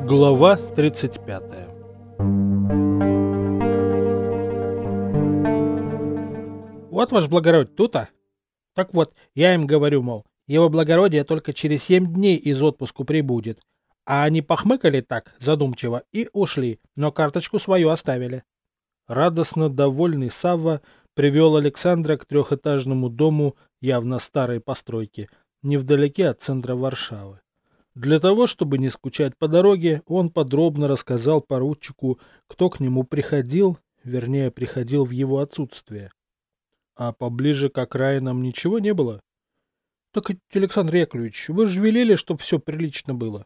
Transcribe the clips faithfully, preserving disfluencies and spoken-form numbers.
Глава тридцать пятая. Вот, ваше благородие, тут-то. Так вот, я им говорю, мол, его благородие только через семь дней из отпуску прибудет. А они похмыкали так, задумчиво, и ушли, но карточку свою оставили. Радостно довольный Савва привел Александра к трехэтажному дому явно старой постройки, невдалеке от центра Варшавы. Для того, чтобы не скучать по дороге, он подробно рассказал поручику, кто к нему приходил, вернее, приходил в его отсутствие. А поближе к окраинам ничего не было? Так, Александр Яковлевич, вы же велели, чтобы все прилично было.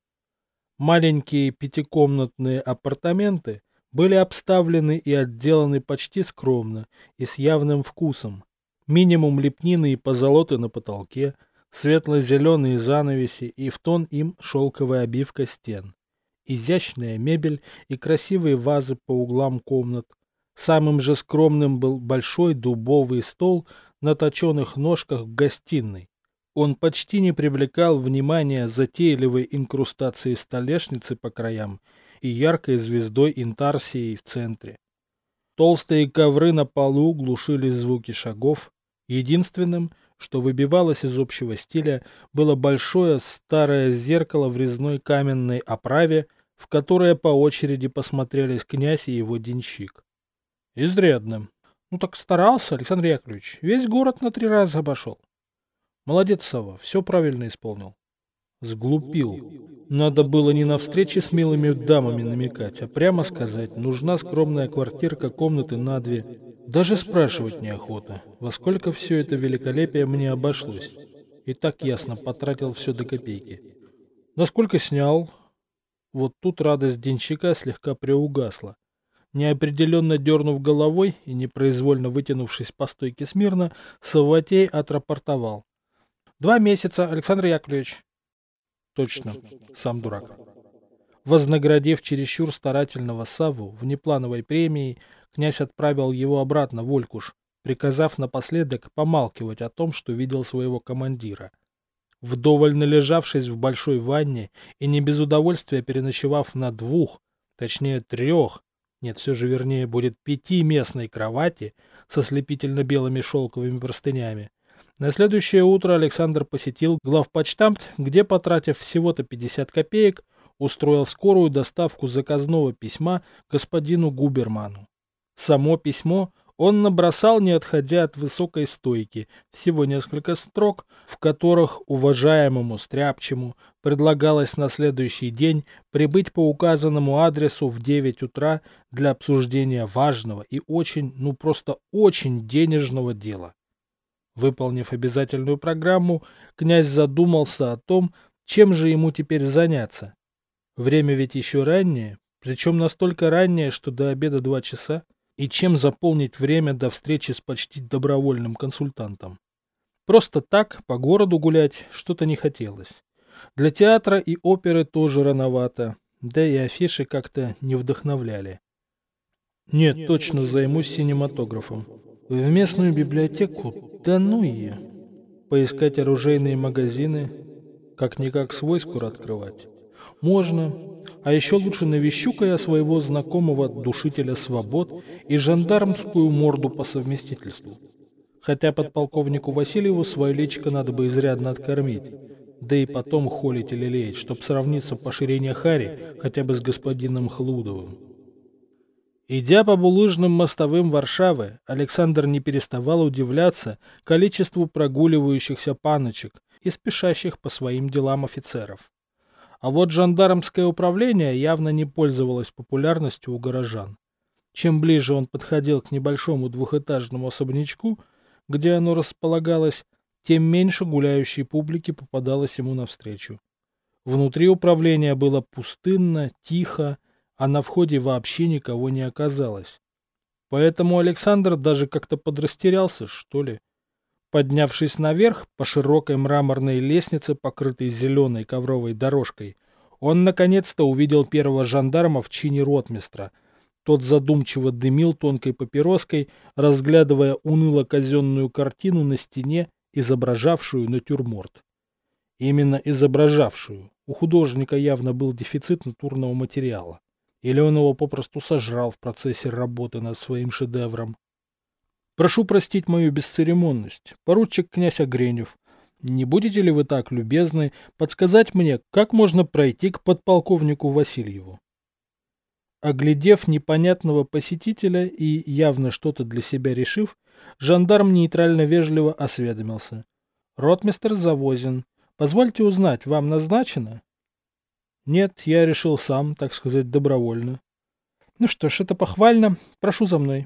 Маленькие пятикомнатные апартаменты были обставлены и отделаны почти скромно и с явным вкусом. Минимум лепнины и позолоты на потолке, светло-зеленые занавеси и в тон им шелковая обивка стен. Изящная мебель и красивые вазы по углам комнат. Самым же скромным был большой дубовый стол на точеных ножках в гостиной. Он почти не привлекал внимания затейливой инкрустацией столешницы по краям и яркой звездой интарсией в центре. Толстые ковры на полу глушили звуки шагов. Единственным, что выбивалось из общего стиля, было большое старое зеркало в резной каменной оправе, в которое по очереди посмотрелись князь и его денщик. Изрядно. Ну так старался, Александр Яковлевич. Весь город на три раза обошел. Молодец, Сава, все правильно исполнил. Сглупил. Надо было не на встрече с милыми дамами намекать, а прямо сказать, нужна скромная квартирка, комнаты на две. Даже спрашивать неохота, во сколько все это великолепие мне обошлось. И так ясно потратил все до копейки. Насколько снял? Вот тут радость денщика слегка приугасла. Неопределенно дернув головой и непроизвольно вытянувшись по стойке смирно, Савватей отрапортовал. Два месяца, Александр Яковлевич. Точно, сам дурак. Вознаградив чересчур старательного Савву внеплановой премией, князь отправил его обратно в Олькуш, приказав напоследок помалкивать о том, что видел своего командира. Вдоволь належавшись в большой ванне и не без удовольствия переночевав на двух, точнее трех, нет, все же вернее будет пятиместной кровати со слепительно-белыми шелковыми простынями, на следующее утро Александр посетил главпочтамт, где, потратив всего-то пятьдесят копеек, устроил скорую доставку заказного письма господину Губерману. Само письмо он набросал, не отходя от высокой стойки, всего несколько строк, в которых уважаемому Стряпчему предлагалось на следующий день прибыть по указанному адресу в девять утра для обсуждения важного и очень, ну просто очень денежного дела. Выполнив обязательную программу, князь задумался о том, чем же ему теперь заняться. Время ведь еще раннее, причем настолько раннее, что до обеда два часа, и чем заполнить время до встречи с почти добровольным консультантом. Просто так, по городу гулять, что-то не хотелось. Для театра и оперы тоже рановато, да и афиши как-то не вдохновляли. Нет, Нет точно займусь синематографом. В местную библиотеку, да ну ее. Поискать оружейные магазины, как-никак свой скоро открывать. Можно. А еще лучше навещу-ка я своего знакомого душителя свобод и жандармскую морду по совместительству. Хотя подполковнику Васильеву свое личико надо бы изрядно откормить. Да и потом холить или леять, чтоб сравниться по ширине хари хотя бы с господином Хлудовым. Идя по булыжным мостовым Варшавы, Александр не переставал удивляться количеству прогуливающихся паночек и спешащих по своим делам офицеров. А вот жандармское управление явно не пользовалось популярностью у горожан. Чем ближе он подходил к небольшому двухэтажному особнячку, где оно располагалось, тем меньше гуляющей публики попадалось ему навстречу. Внутри управления было пустынно, тихо, а на входе вообще никого не оказалось. Поэтому Александр даже как-то подрастерялся, что ли. Поднявшись наверх по широкой мраморной лестнице, покрытой зеленой ковровой дорожкой, он наконец-то увидел первого жандарма в чине ротмистра. Тот задумчиво дымил тонкой папироской, разглядывая уныло казенную картину на стене, изображавшую натюрморт. Именно изображавшую. У художника явно был дефицит натурного материала. Или он его попросту сожрал в процессе работы над своим шедевром. Прошу простить мою бесцеремонность. Поручик князь Огренев. Не будете ли вы так любезны подсказать мне, как можно пройти к подполковнику Васильеву? Оглядев непонятного посетителя и явно что-то для себя решив, жандарм нейтрально-вежливо осведомился. Ротмистр Завозин. Позвольте узнать, вам назначено? Нет, я решил сам, так сказать, добровольно. Ну что ж, это похвально. Прошу за мной.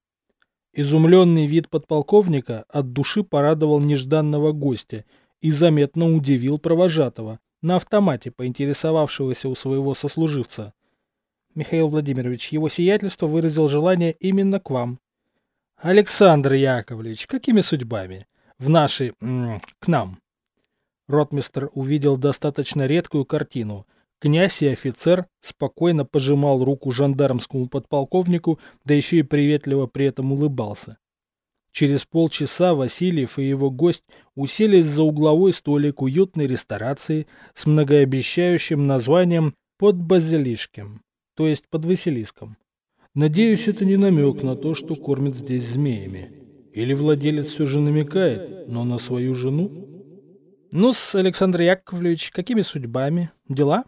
Изумленный вид подполковника от души порадовал нежданного гостя и заметно удивил провожатого, на автомате поинтересовавшегося у своего сослуживца. Михаил Владимирович, его сиятельство выразил желание именно к вам. Александр Яковлевич, какими судьбами? В наши... М- к нам. Ротмистр увидел достаточно редкую картину. Князь и офицер спокойно пожимал руку жандармскому подполковнику, да еще и приветливо при этом улыбался. Через полчаса Васильев и его гость уселись за угловой столик уютной ресторации с многообещающим названием «Под базилишком», то есть под Василиском. Надеюсь, это не намек на то, что кормят здесь змеями. Или владелец все же намекает, но на свою жену? Ну-с, Александр Яковлевич, какими судьбами? Дела?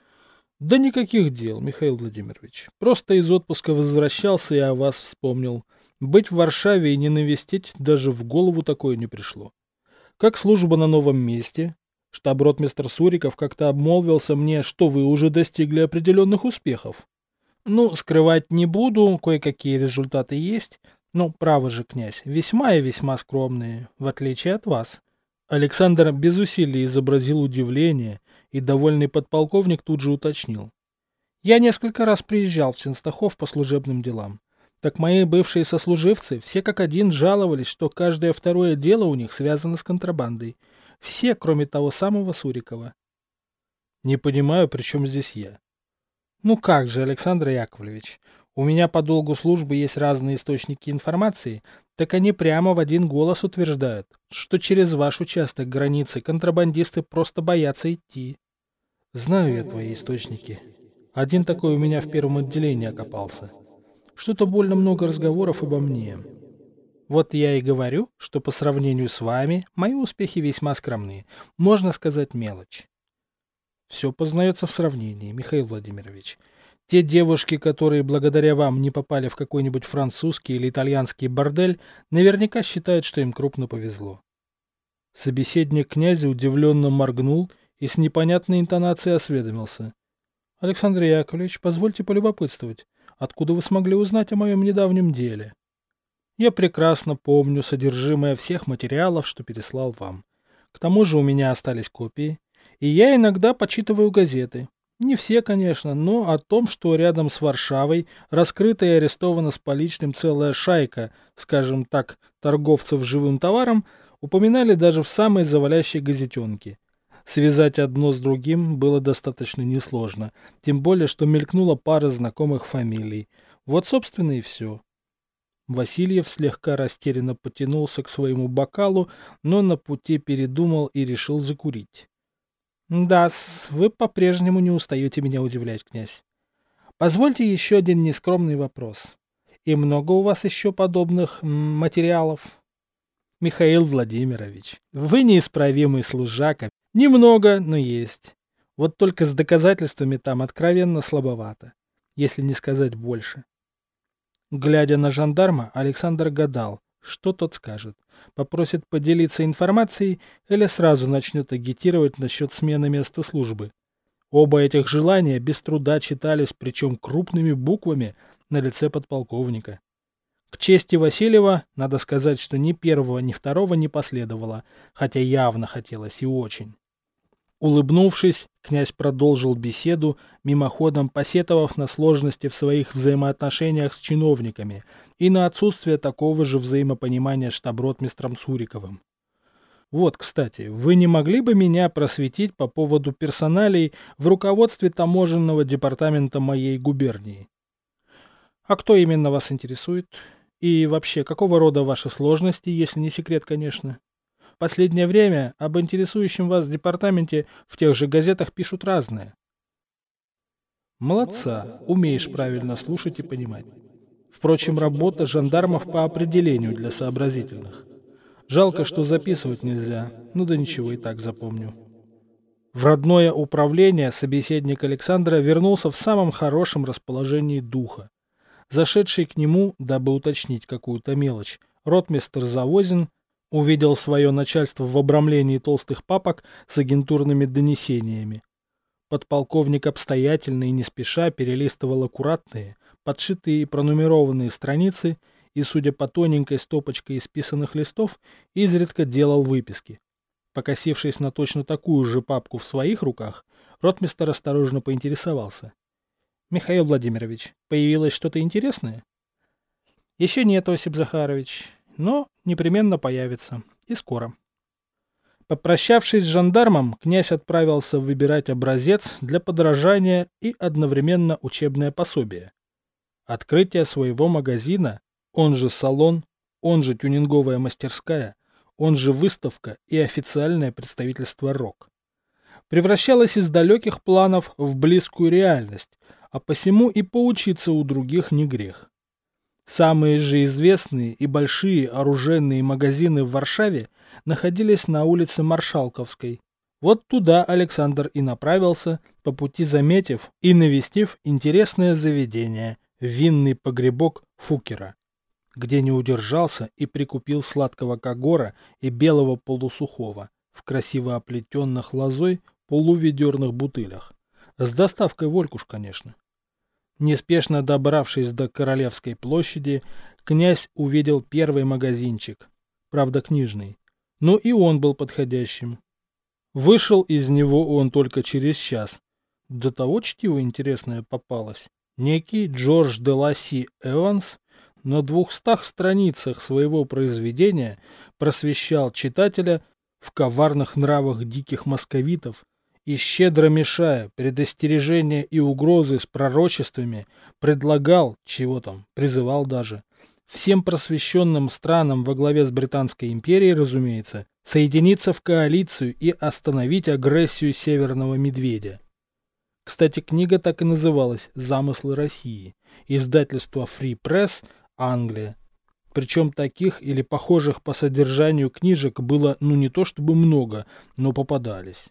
Да никаких дел, Михаил Владимирович. Просто из отпуска возвращался и о вас вспомнил. Быть в Варшаве и не навестить даже в голову такое не пришло. Как служба на новом месте? Штаб-ротмистр Суриков как-то обмолвился мне, что вы уже достигли определенных успехов. Ну, скрывать не буду, кое-какие результаты есть. Но, право же, князь, весьма и весьма скромные, в отличие от вас. Александр без усилий изобразил удивление, и довольный подполковник тут же уточнил. Я несколько раз приезжал в Ченстахов по служебным делам. Так мои бывшие сослуживцы все как один жаловались, что каждое второе дело у них связано с контрабандой. Все, кроме того самого Сурикова. Не понимаю, при чем здесь я. Ну как же, Александр Яковлевич, у меня по долгу службы есть разные источники информации, так они прямо в один голос утверждают, что через ваш участок границы контрабандисты просто боятся идти. Знаю я твои источники. Один такой у меня в первом отделении окопался. Что-то больно много разговоров обо мне. Вот я и говорю, что по сравнению с вами мои успехи весьма скромны. Можно сказать, мелочь. Все познается в сравнении, Михаил Владимирович. Те девушки, которые благодаря вам не попали в какой-нибудь французский или итальянский бордель, наверняка считают, что им крупно повезло. Собеседник князя удивленно моргнул и с непонятной интонацией осведомился. Александр Яковлевич, позвольте полюбопытствовать, откуда вы смогли узнать о моем недавнем деле? Я прекрасно помню содержимое всех материалов, что переслал вам. К тому же у меня остались копии, и я иногда почитываю газеты. Не все, конечно, но о том, что рядом с Варшавой раскрыта и арестована с поличным целая шайка, скажем так, торговцев живым товаром, упоминали даже в самой завалящей газетенке. Связать одно с другим было достаточно несложно, тем более, что мелькнула пара знакомых фамилий. Вот, собственно, и все. Васильев слегка растерянно потянулся к своему бокалу, но на пути передумал и решил закурить. Да-с, вы по-прежнему не устаете меня удивлять, князь. Позвольте еще один нескромный вопрос. И много у вас еще подобных м, материалов? Михаил Владимирович, вы неисправимый служака. Немного, но есть. Вот только с доказательствами там откровенно слабовато, если не сказать больше. Глядя на жандарма, Александр гадал, что тот скажет. Попросит поделиться информацией или сразу начнет агитировать насчет смены места службы. Оба этих желания без труда читались, причем крупными буквами, на лице подполковника. К чести Васильева, надо сказать, что ни первого, ни второго не последовало, хотя явно хотелось и очень. Улыбнувшись, князь продолжил беседу, мимоходом посетовав на сложности в своих взаимоотношениях с чиновниками и на отсутствие такого же взаимопонимания с штаб-ротмистром Суриковым. Вот, кстати, вы не могли бы меня просветить по поводу персоналей в руководстве таможенного департамента моей губернии? А кто именно вас интересует? И вообще, какого рода ваши сложности, если не секрет, конечно? В последнее время об интересующем вас департаменте в тех же газетах пишут разное. Молодца, умеешь правильно слушать и понимать. Впрочем, работа жандармов по определению для сообразительных. Жалко, что записывать нельзя. Ну да ничего, и так запомню. В родное управление собеседник Александра вернулся в самом хорошем расположении духа. Зашедший к нему, дабы уточнить какую-то мелочь, ротмистр Завозин увидел свое начальство в обрамлении толстых папок с агентурными донесениями. Подполковник обстоятельно и не спеша перелистывал аккуратные, подшитые и пронумерованные страницы и, судя по тоненькой стопочке исписанных листов, изредка делал выписки. Покосившись на точно такую же папку в своих руках, ротмистр осторожно поинтересовался. «Михаил Владимирович, появилось что-то интересное?» «Еще нет, Осип Захарович, но непременно появится. И скоро». Попрощавшись с жандармом, князь отправился выбирать образец для подражания и одновременно учебное пособие. Открытие своего магазина, он же салон, он же тюнинговая мастерская, он же выставка и официальное представительство РОК, превращалось из далеких планов в близкую реальность, а посему и поучиться у других не грех. Самые же известные и большие оружейные магазины в Варшаве находились на улице Маршалковской. Вот туда Александр и направился, по пути заметив и навестив интересное заведение – винный погребок Фукера, где не удержался и прикупил сладкого кагора и белого полусухого в красиво оплетенных лозой полуведерных бутылях. С доставкой в Олькуш, конечно. Неспешно добравшись до Королевской площади, князь увидел первый магазинчик, правда книжный, но и он был подходящим. Вышел из него он только через час. До того чтиво интересное попалось. Некий Джордж де Ласси Эванс на двухстах страницах своего произведения просвещал читателя в коварных нравах диких московитов и, щедро мешая предостережения и угрозы с пророчествами, предлагал, чего там, призывал даже, всем просвещенным странам во главе с Британской империей, разумеется, соединиться в коалицию и остановить агрессию Северного Медведя. Кстати, книга так и называлась «Замыслы России», издательство Free Press, Англия. Причем таких или похожих по содержанию книжек было ну не то чтобы много, но попадались.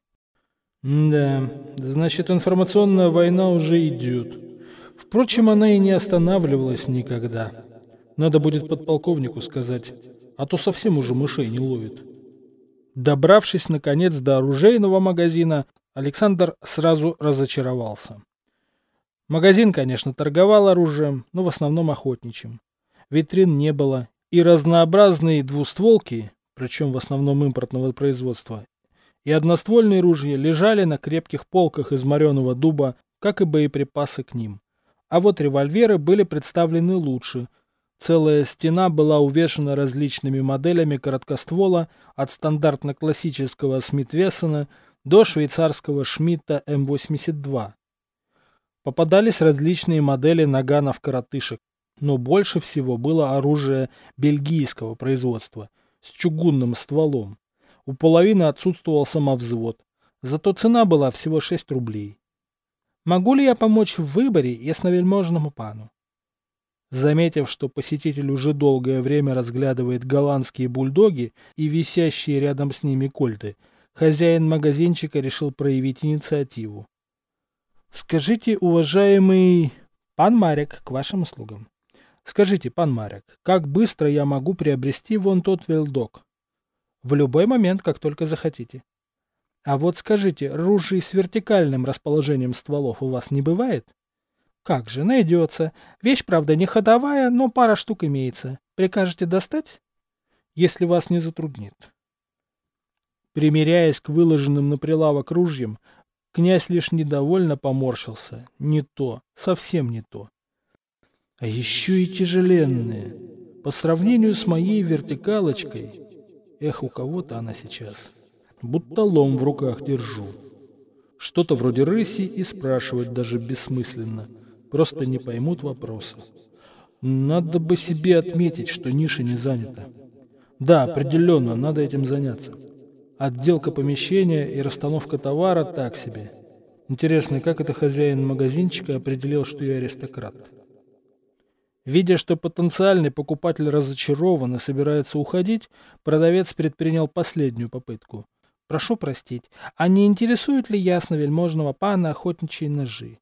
Да, значит, информационная война уже идет. Впрочем, она и не останавливалась никогда. Надо будет подполковнику сказать, а то совсем уже мышей не ловит. Добравшись, наконец, до оружейного магазина, Александр сразу разочаровался. Магазин, конечно, торговал оружием, но в основном охотничьим. Витрин не было, и разнообразные двустволки, причем в основном импортного производства, и одноствольные ружья лежали на крепких полках из мореного дуба, как и боеприпасы к ним. А вот револьверы были представлены лучше. Целая стена была увешана различными моделями короткоствола от стандартно-классического Смит-Вессона до швейцарского Шмидта эм восемьдесят два. Попадались различные модели наганов-коротышек, но больше всего было оружие бельгийского производства с чугунным стволом. У половины отсутствовал самовзвод, зато цена была всего шесть рублей. «Могу ли я помочь в выборе ясновельможному пану?» Заметив, что посетитель уже долгое время разглядывает голландские бульдоги и висящие рядом с ними кольты, хозяин магазинчика решил проявить инициативу. «Скажите, уважаемый пан Марек, к вашим услугам. Скажите, пан Марек, как быстро я могу приобрести вон тот вельдог?» «В любой момент, как только захотите». «А вот скажите, ружей с вертикальным расположением стволов у вас не бывает?» «Как же, найдется. Вещь, правда, не ходовая, но пара штук имеется. Прикажете достать?» «Если вас не затруднит». Примеряясь к выложенным на прилавок ружьям, князь лишь недовольно поморщился. Не то, совсем не то. А еще и тяжеленные. По сравнению с моей вертикалочкой, эх, у кого-то она сейчас, будто лом в руках держу. Что-то вроде рыси и спрашивать даже бессмысленно. Просто не поймут вопроса. Надо бы себе отметить, что ниша не занята. Да, определенно, надо этим заняться. Отделка помещения и расстановка товара так себе. Интересно, как это хозяин магазинчика определил, что я аристократ? Видя, что потенциальный покупатель разочарован и собирается уходить, продавец предпринял последнюю попытку. Прошу простить, а не интересует ли ясновельможного пана охотничьи ножи?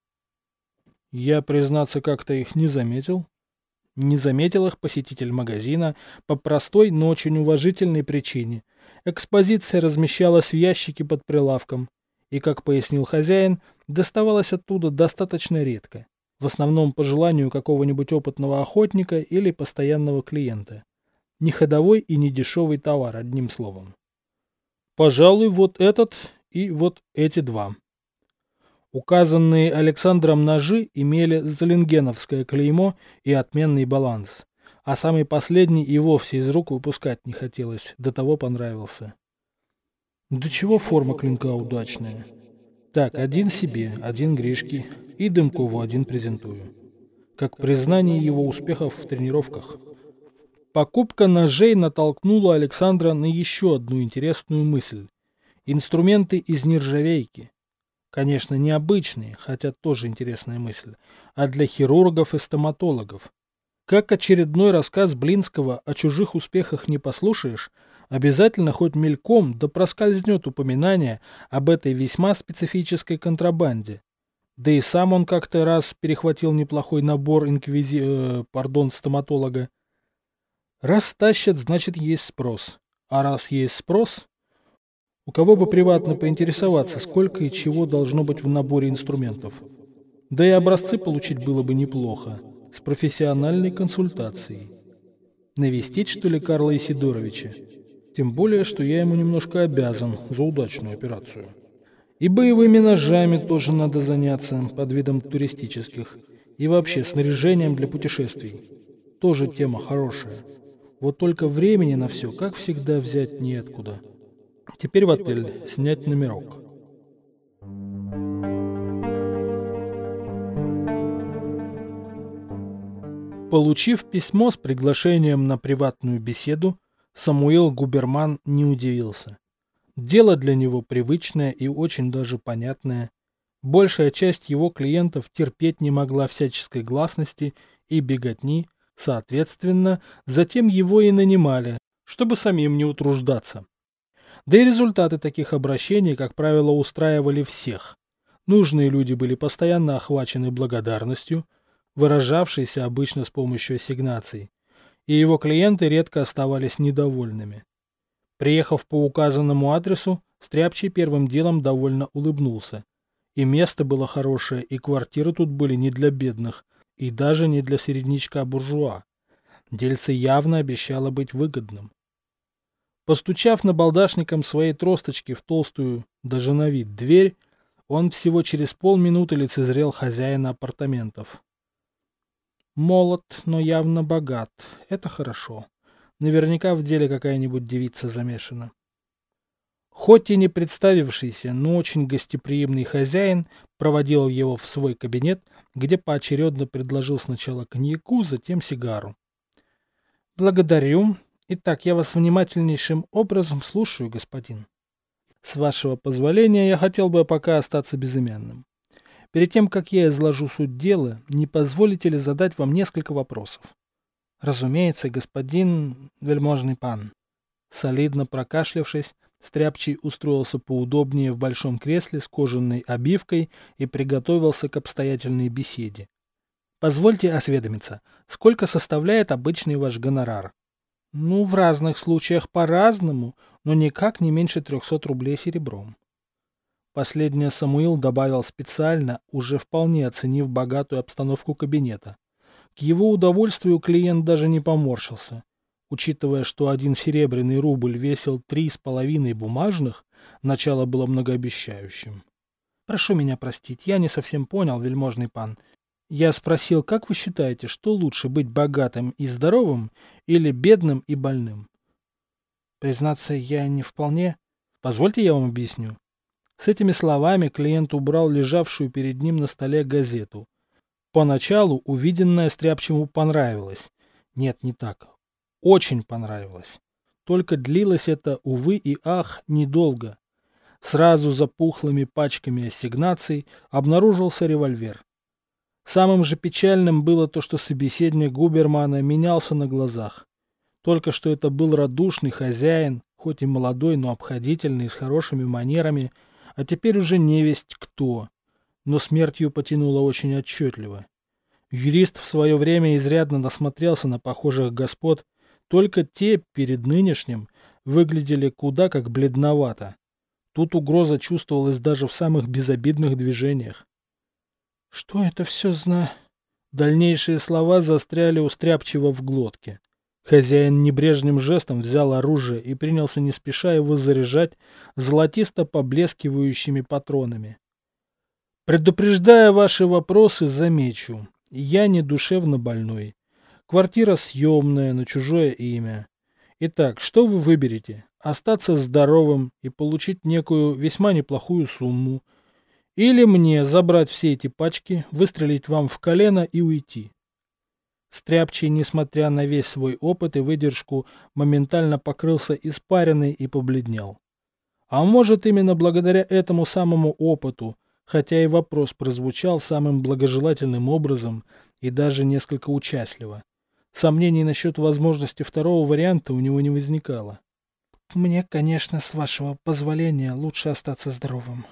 Я, признаться, как-то их не заметил. Не заметил их посетитель магазина по простой, но очень уважительной причине. Экспозиция размещалась в ящике под прилавком, и, как пояснил хозяин, доставалась оттуда достаточно редко, в основном по желанию какого-нибудь опытного охотника или постоянного клиента. Не ходовой и не дешевый товар, одним словом. Пожалуй, вот этот и вот эти два. Указанные Александром ножи имели золенгеновское клеймо и отменный баланс, а самый последний и вовсе из рук выпускать не хотелось, до того понравился. Да чего форма клинка удачная. Так, один себе, один Гришке, и Дымкову один презентую. Как признание его успехов в тренировках. Покупка ножей натолкнула Александра на еще одну интересную мысль. Инструменты из нержавейки. Конечно, необычные, хотя тоже интересная мысль, а для хирургов и стоматологов. Как очередной рассказ Блинского о чужих успехах не послушаешь, обязательно хоть мельком да проскользнет упоминание об этой весьма специфической контрабанде. Да и сам он как-то раз перехватил неплохой набор инквизи... Э, пардон, стоматолога. Раз тащат, значит есть спрос. А раз есть спрос... У кого бы приватно поинтересоваться, сколько и чего должно быть в наборе инструментов. Да и образцы получить было бы неплохо, с профессиональной консультацией. Навестить, что ли, Карла Исидоровича? Тем более, что я ему немножко обязан за удачную операцию. И боевыми ножами тоже надо заняться, под видом туристических. И вообще снаряжением для путешествий. Тоже тема хорошая. Вот только времени на все, как всегда, взять неоткуда. Теперь в отель, снять номерок. Получив письмо с приглашением на приватную беседу, Самуил Губерман не удивился. Дело для него привычное и очень даже понятное. Большая часть его клиентов терпеть не могла всяческой гласности и беготни, соответственно, затем его и нанимали, чтобы самим не утруждаться. Да и результаты таких обращений, как правило, устраивали всех. Нужные люди были постоянно охвачены благодарностью, выражавшейся обычно с помощью ассигнаций, и его клиенты редко оставались недовольными. Приехав по указанному адресу, Стряпчий первым делом довольно улыбнулся. И место было хорошее, и квартиры тут были не для бедных, и даже не для середнячка-буржуа. Дельце явно обещало быть выгодным. Постучав набалдашником своей тросточки в толстую, даже на вид, дверь, он всего через полминуты лицезрел хозяина апартаментов. Молод, но явно богат. Это хорошо. Наверняка в деле какая-нибудь девица замешана. Хоть и не представившийся, но очень гостеприимный хозяин проводил его в свой кабинет, где поочередно предложил сначала коньяку, затем сигару. «Благодарю. Итак, я вас внимательнейшим образом слушаю, господин. С вашего позволения, я хотел бы пока остаться безымянным. Перед тем, как я изложу суть дела, не позволите ли задать вам несколько вопросов?» «Разумеется, господин вельможный пан». Солидно прокашлявшись, Стряпчий устроился поудобнее в большом кресле с кожаной обивкой и приготовился к обстоятельной беседе. «Позвольте осведомиться, сколько составляет обычный ваш гонорар?» «Ну, в разных случаях по-разному, но никак не меньше трехсот рублей серебром». Последнее Самуил добавил специально, уже вполне оценив богатую обстановку кабинета. К его удовольствию клиент даже не поморщился. Учитывая, что один серебряный рубль весил три с половиной бумажных, начало было многообещающим. «Прошу меня простить, я не совсем понял, вельможный пан. Я спросил, как вы считаете, что лучше быть богатым и здоровым или бедным и больным?» «Признаться, я не вполне. Позвольте, я вам объясню». С этими словами клиент убрал лежавшую перед ним на столе газету. Поначалу увиденное Стряпчему понравилось. Нет, не так. Очень понравилось. Только длилось это, увы и ах, недолго. Сразу за пухлыми пачками ассигнаций обнаружился револьвер. Самым же печальным было то, что собеседник Губермана менялся на глазах. Только что это был радушный хозяин, хоть и молодой, но обходительный, с хорошими манерами, а теперь уже невесть кто. Но смертью потянуло очень отчетливо. Юрист в свое время изрядно насмотрелся на похожих господ, только те перед нынешним выглядели куда как бледновато. Тут угроза чувствовалась даже в самых безобидных движениях. «Что это все зна...» Дальнейшие слова застряли у Стряпчего в глотке. Хозяин небрежным жестом взял оружие и принялся не спеша его заряжать золотисто поблескивающими патронами. «Предупреждая ваши вопросы, замечу. Я не душевно больной. Квартира съемная, на чужое имя. Итак, что вы выберете? Остаться здоровым и получить некую весьма неплохую сумму? Или мне забрать все эти пачки, выстрелить вам в колено и уйти?» Стряпчий, несмотря на весь свой опыт и выдержку, моментально покрылся испариной и побледнел. А может, именно благодаря этому самому опыту, хотя и вопрос прозвучал самым благожелательным образом и даже несколько участливо. Сомнений насчет возможности второго варианта у него не возникало. «Мне, конечно, с вашего позволения, лучше остаться здоровым.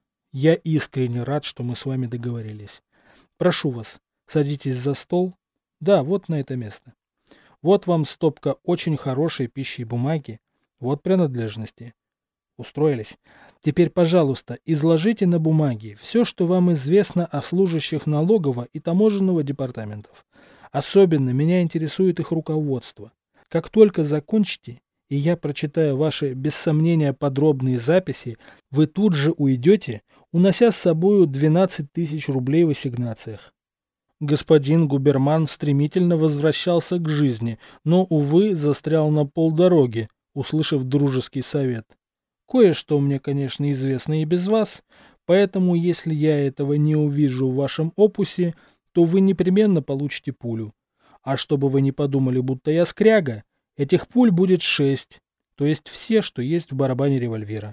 Я искренне рад, что мы с вами договорились. Прошу вас, садитесь за стол. Да, вот на это место. Вот вам стопка очень хорошей пищи и бумаги. Вот принадлежности. Устроились? Теперь, пожалуйста, изложите на бумаге все, что вам известно о служащих налогового и таможенного департаментов. Особенно меня интересует их руководство. Как только закончите, и я прочитаю ваши, без сомнения, подробные записи, вы тут же уйдете, унося с собою двенадцать тысяч рублей в ассигнациях. Господин Губерман стремительно возвращался к жизни, но, увы, застрял на полдороги, услышав дружеский совет. Кое-что мне, конечно, известно и без вас, поэтому, если я этого не увижу в вашем опусе, то вы непременно получите пулю. А чтобы вы не подумали, будто я скряга, этих пуль будет шесть, то есть все, что есть в барабане револьвера.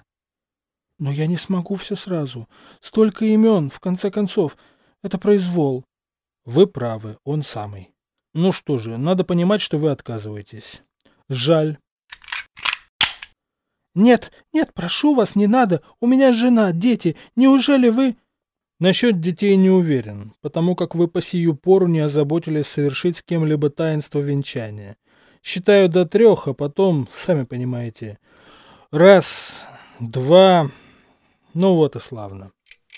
Но я не смогу все сразу. Столько имен, в конце концов. Это произвол. Вы правы, он самый. Ну что же, надо понимать, что вы отказываетесь. Жаль. Нет, нет, прошу вас, не надо. У меня жена, дети. Неужели вы... Насчет детей не уверен, потому как вы по сию пору не озаботились совершить с кем-либо таинство венчания. Считаю до трех, а потом, сами понимаете, раз, два, ну вот и славно.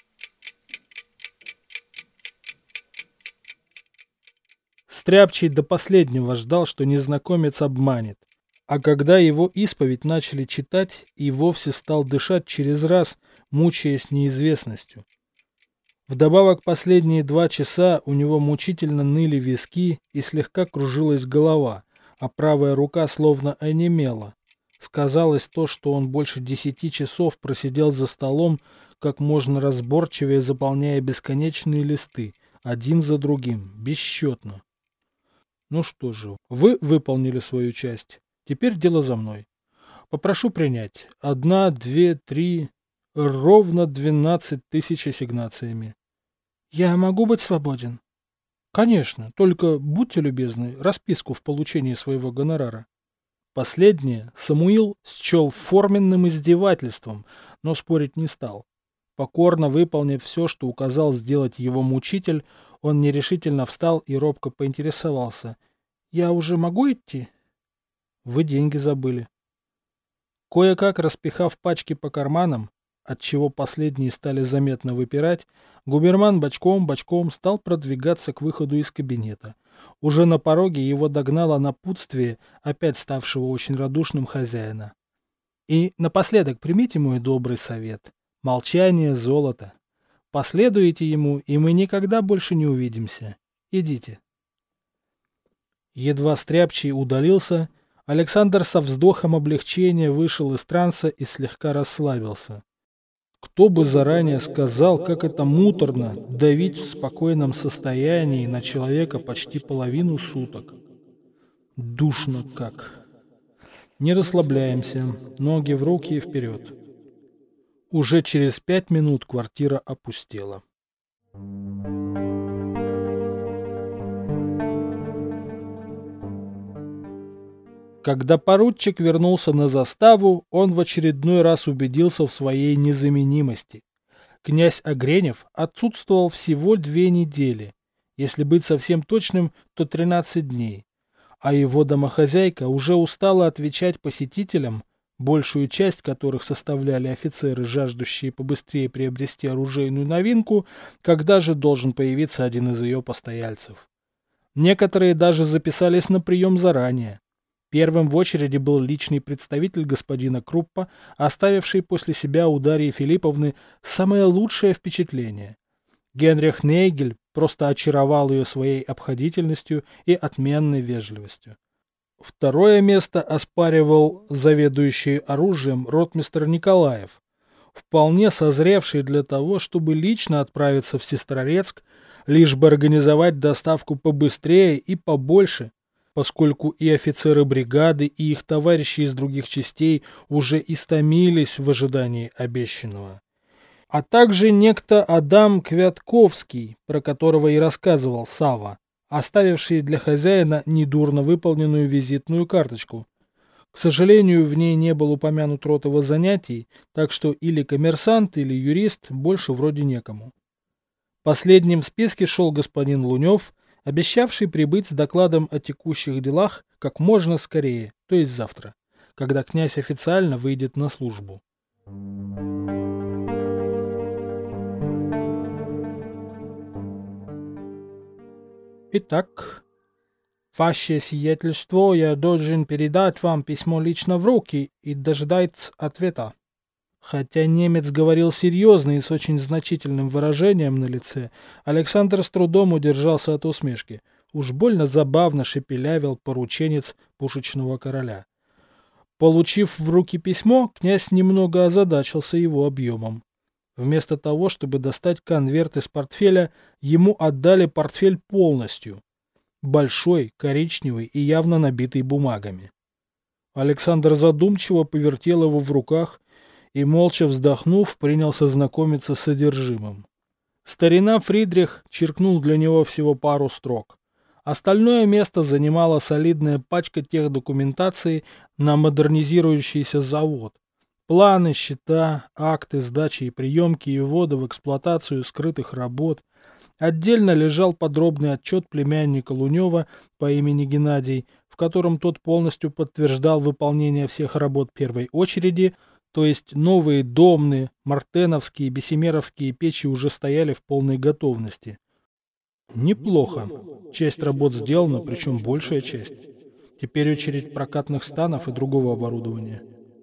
Стряпчий до последнего ждал, что незнакомец обманет, а когда его исповедь начали читать, и вовсе стал дышать через раз, мучаясь неизвестностью. Вдобавок последние два часа у него мучительно ныли виски и слегка кружилась голова, а правая рука словно онемела. Сказалось то, что он больше десяти часов просидел за столом, как можно разборчивее заполняя бесконечные листы, один за другим, бесчетно. Ну что же, вы выполнили свою часть. Теперь дело за мной. Попрошу принять. Одна, две, три... Ровно двенадцать тысяч ассигнациями. Я могу быть свободен? Конечно, только будьте любезны, расписку в получении своего гонорара. Последнее Самуил счел форменным издевательством, но спорить не стал. Покорно выполнив все, что указал сделать его мучитель, он нерешительно встал и робко поинтересовался. «Я уже могу идти?» «Вы деньги забыли». Кое-как распихав пачки по карманам, отчего последние стали заметно выпирать, губерман бочком-бочком стал продвигаться к выходу из кабинета. Уже на пороге его догнало напутствие, опять ставшего очень радушным хозяина. «И напоследок примите мой добрый совет. Молчание — золото. Последуйте ему, и мы никогда больше не увидимся. Идите». Едва Стряпчий удалился, Александр со вздохом облегчения вышел из транса и слегка расслабился. Кто бы заранее сказал, как это муторно давить в спокойном состоянии на человека почти половину суток. Душно как. Не расслабляемся. Ноги в руки и вперед. Уже через пять минут квартира опустела. Когда поручик вернулся на заставу, он в очередной раз убедился в своей незаменимости. Князь Огренев отсутствовал всего две недели. Если быть совсем точным, то тринадцать дней. А его домохозяйка уже устала отвечать посетителям, большую часть которых составляли офицеры, жаждущие побыстрее приобрести оружейную новинку, когда же должен появиться один из ее постояльцев. Некоторые даже записались на прием заранее. Первым в очереди был личный представитель господина Круппа, оставивший после себя у Дарьи Филипповны самое лучшее впечатление. Генрих Нейгель просто очаровал ее своей обходительностью и отменной вежливостью. Второе место оспаривал заведующий оружием ротмистр Николаев, вполне созревший для того, чтобы лично отправиться в Сестрорецк, лишь бы организовать доставку побыстрее и побольше, поскольку и офицеры бригады, и их товарищи из других частей уже истомились в ожидании обещанного. А также некто Адам Квятковский, про которого и рассказывал Сава, оставивший для хозяина недурно выполненную визитную карточку. К сожалению, в ней не был упомянут род его занятий, так что или коммерсант, или юрист больше вроде некому. Последним в списке шел господин Лунев, обещавший прибыть с докладом о текущих делах как можно скорее, то есть завтра, когда князь официально выйдет на службу. Итак, ваше сиятельство, я должен передать вам письмо лично в руки и дожидаться ответа. Хотя немец говорил серьезно и с очень значительным выражением на лице, Александр с трудом удержался от усмешки. Уж больно забавно шепелявил порученец пушечного короля. Получив в руки письмо, князь немного озадачился его объемом. Вместо того, чтобы достать конверт из портфеля, ему отдали портфель полностью. Большой, коричневый и явно набитый бумагами. Александр задумчиво повертел его в руках и, молча вздохнув, принялся знакомиться с содержимым. Старина Фридрих черкнул для него всего пару строк. Остальное место занимала солидная пачка тех документаций на модернизирующийся завод. Планы, счета, акты сдачи и приемки и ввода в эксплуатацию скрытых работ. Отдельно лежал подробный отчет племянника Лунева по имени Геннадий, в котором тот полностью подтверждал выполнение всех работ первой очереди, то есть новые домные, мартеновские, бесемеровские печи уже стояли в полной готовности. Неплохо. Часть работ сделана, причем большая часть. Теперь очередь прокатных станов и другого оборудования.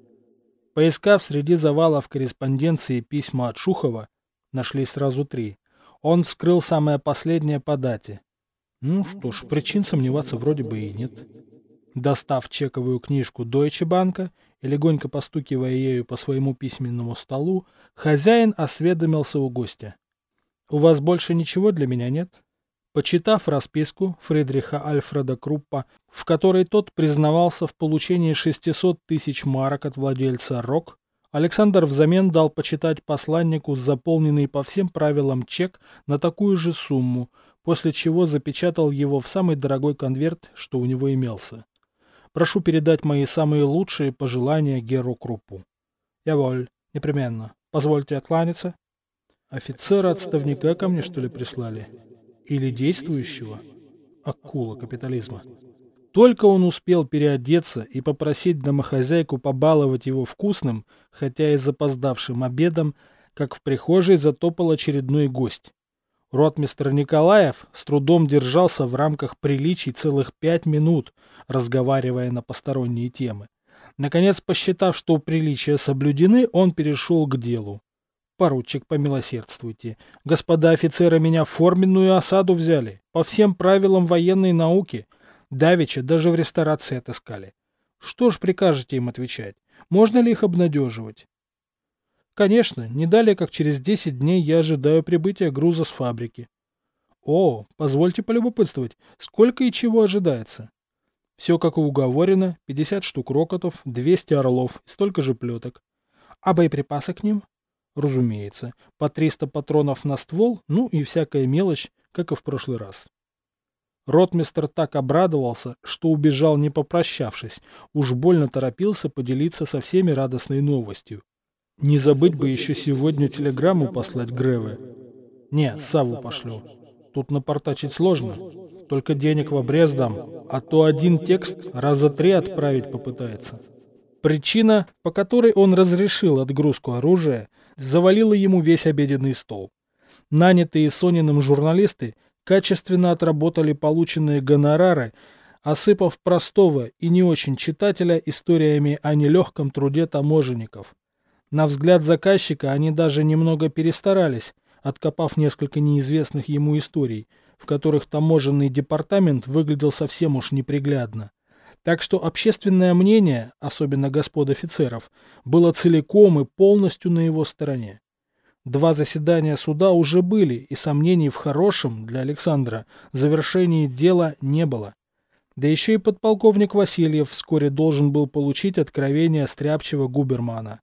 Поискав среди завалов корреспонденции письма от Шухова, нашли сразу три. Он вскрыл самое последнее по дате. Ну что ж, причин сомневаться вроде бы и нет. Достав чековую книжку Deutsche Bank и легонько постукивая ею по своему письменному столу, хозяин осведомился у гостя. «У вас больше ничего для меня нет?» Почитав расписку Фридриха Альфреда Круппа, в которой тот признавался в получении шестисот тысяч марок от владельца РОК, Александр взамен дал почитать посланнику заполненный по всем правилам чек на такую же сумму, после чего запечатал его в самый дорогой конверт, что у него имелся. «Прошу передать мои самые лучшие пожелания Геру Круппу». «Яволь, непременно. Позвольте откланяться». «Офицера-отставника ко мне, что ли, прислали? Или действующего?» Акула капитализма. Только он успел переодеться и попросить домохозяйку побаловать его вкусным, хотя и запоздавшим обедом, как в прихожей затопал очередной гость. Ротмистр Николаев с трудом держался в рамках приличий целых пять минут, разговаривая на посторонние темы. Наконец, посчитав, что приличия соблюдены, он перешел к делу. «Поручик, помилосердствуйте. Господа офицеры меня в форменную осаду взяли, по всем правилам военной науки. Давеча даже в ресторации отыскали. Что ж прикажете им отвечать? Можно ли их обнадеживать?» «Конечно, не далее, как через десять дней я ожидаю прибытия груза с фабрики». «О, позвольте полюбопытствовать, сколько и чего ожидается?» Все как и уговорено, пятьдесят штук рокотов, двести орлов и столько же плеток. А боеприпасы к ним? Разумеется, по триста патронов на ствол, ну и всякая мелочь, как и в прошлый раз. Ротмистр так обрадовался, что убежал не попрощавшись, уж больно торопился поделиться со всеми радостной новостью. Не забыть бы еще сегодня телеграмму послать Греве. Не, Савву пошлю. Тут напортачить сложно. Только денег в обрез дам, а то один текст раза три отправить попытается. Причина, по которой он разрешил отгрузку оружия, завалила ему весь обеденный стол. Нанятые Сониным журналисты качественно отработали полученные гонорары, осыпав простого и не очень читателя историями о нелегком труде таможенников. На взгляд заказчика они даже немного перестарались, откопав несколько неизвестных ему историй, в которых таможенный департамент выглядел совсем уж неприглядно. Так что общественное мнение, особенно господ офицеров, было целиком и полностью на его стороне. Два заседания суда уже были, и сомнений в хорошем для Александра завершении дела не было. Да еще и подполковник Васильев вскоре должен был получить откровение стряпчего губермана.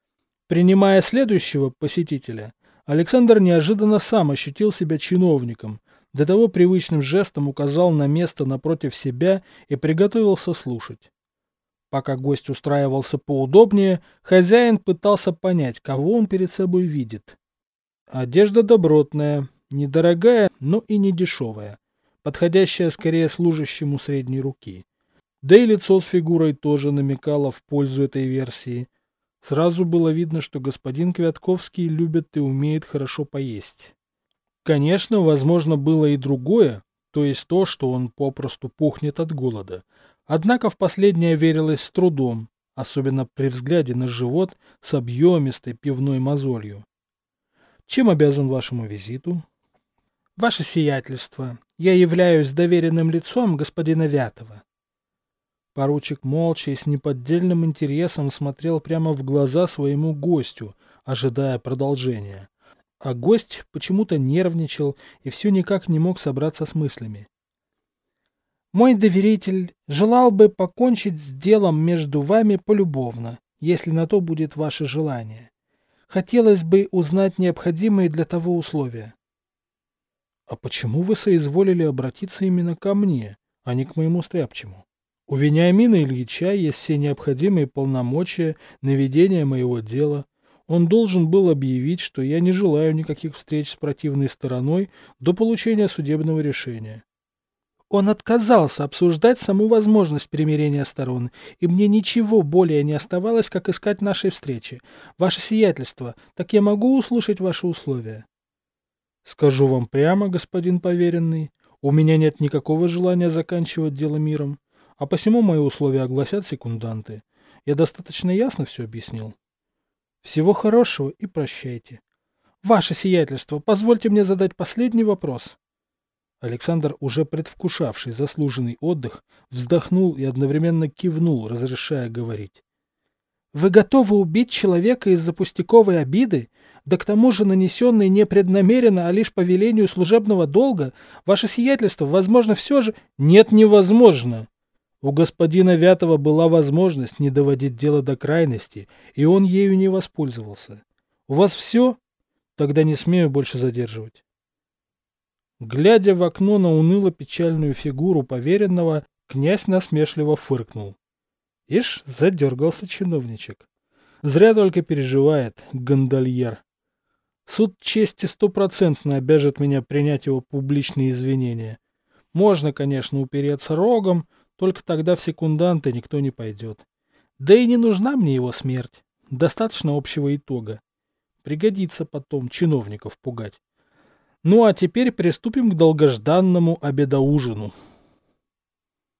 Принимая следующего посетителя, Александр неожиданно сам ощутил себя чиновником, до того привычным жестом указал на место напротив себя и приготовился слушать. Пока гость устраивался поудобнее, хозяин пытался понять, кого он перед собой видит. Одежда добротная, недорогая, но и не дешевая, подходящая скорее служащему средней руки. Да и лицо с фигурой тоже намекало в пользу этой версии. Сразу было видно, что господин Квятковский любит и умеет хорошо поесть. Конечно, возможно было и другое, то есть то, что он попросту пухнет от голода. Однако в последнее верилось с трудом, особенно при взгляде на живот с объемистой пивной мозолью. Чем обязан вашему визиту? Ваше сиятельство, я являюсь доверенным лицом господина Вятова. Поручик молча и с неподдельным интересом смотрел прямо в глаза своему гостю, ожидая продолжения. А гость почему-то нервничал и все никак не мог собраться с мыслями. Мой доверитель желал бы покончить с делом между вами полюбовно, если на то будет ваше желание. Хотелось бы узнать необходимые для того условия. А почему вы соизволили обратиться именно ко мне, а не к моему стряпчему? У Вениамина Ильича есть все необходимые полномочия на ведение моего дела. Он должен был объявить, что я не желаю никаких встреч с противной стороной до получения судебного решения. Он отказался обсуждать саму возможность примирения сторон, и мне ничего более не оставалось, как искать нашей встречи. Ваше сиятельство, так я могу услышать ваши условия? Скажу вам прямо, господин поверенный, у меня нет никакого желания заканчивать дело миром, а посему мои условия огласят секунданты. Я достаточно ясно все объяснил. Всего хорошего и прощайте. Ваше сиятельство, позвольте мне задать последний вопрос. Александр, уже предвкушавший заслуженный отдых, вздохнул и одновременно кивнул, разрешая говорить. Вы готовы убить человека из-за пустяковой обиды, да к тому же нанесенной не преднамеренно, а лишь по велению служебного долга? Ваше сиятельство, возможно, все же... Нет, невозможно. У господина Вятова была возможность не доводить дело до крайности, и он ею не воспользовался. У вас все? Тогда не смею больше задерживать. Глядя в окно на уныло-печальную фигуру поверенного, князь насмешливо фыркнул. Ишь, задергался чиновничек. Зря только переживает, гондольер. Суд чести стопроцентно обяжет меня принять его публичные извинения. Можно, конечно, упереться рогом, только тогда в секунданты никто не пойдет. Да и не нужна мне его смерть. Достаточно общего итога. Пригодится потом чиновников пугать. Ну а теперь приступим к долгожданному обедоужину.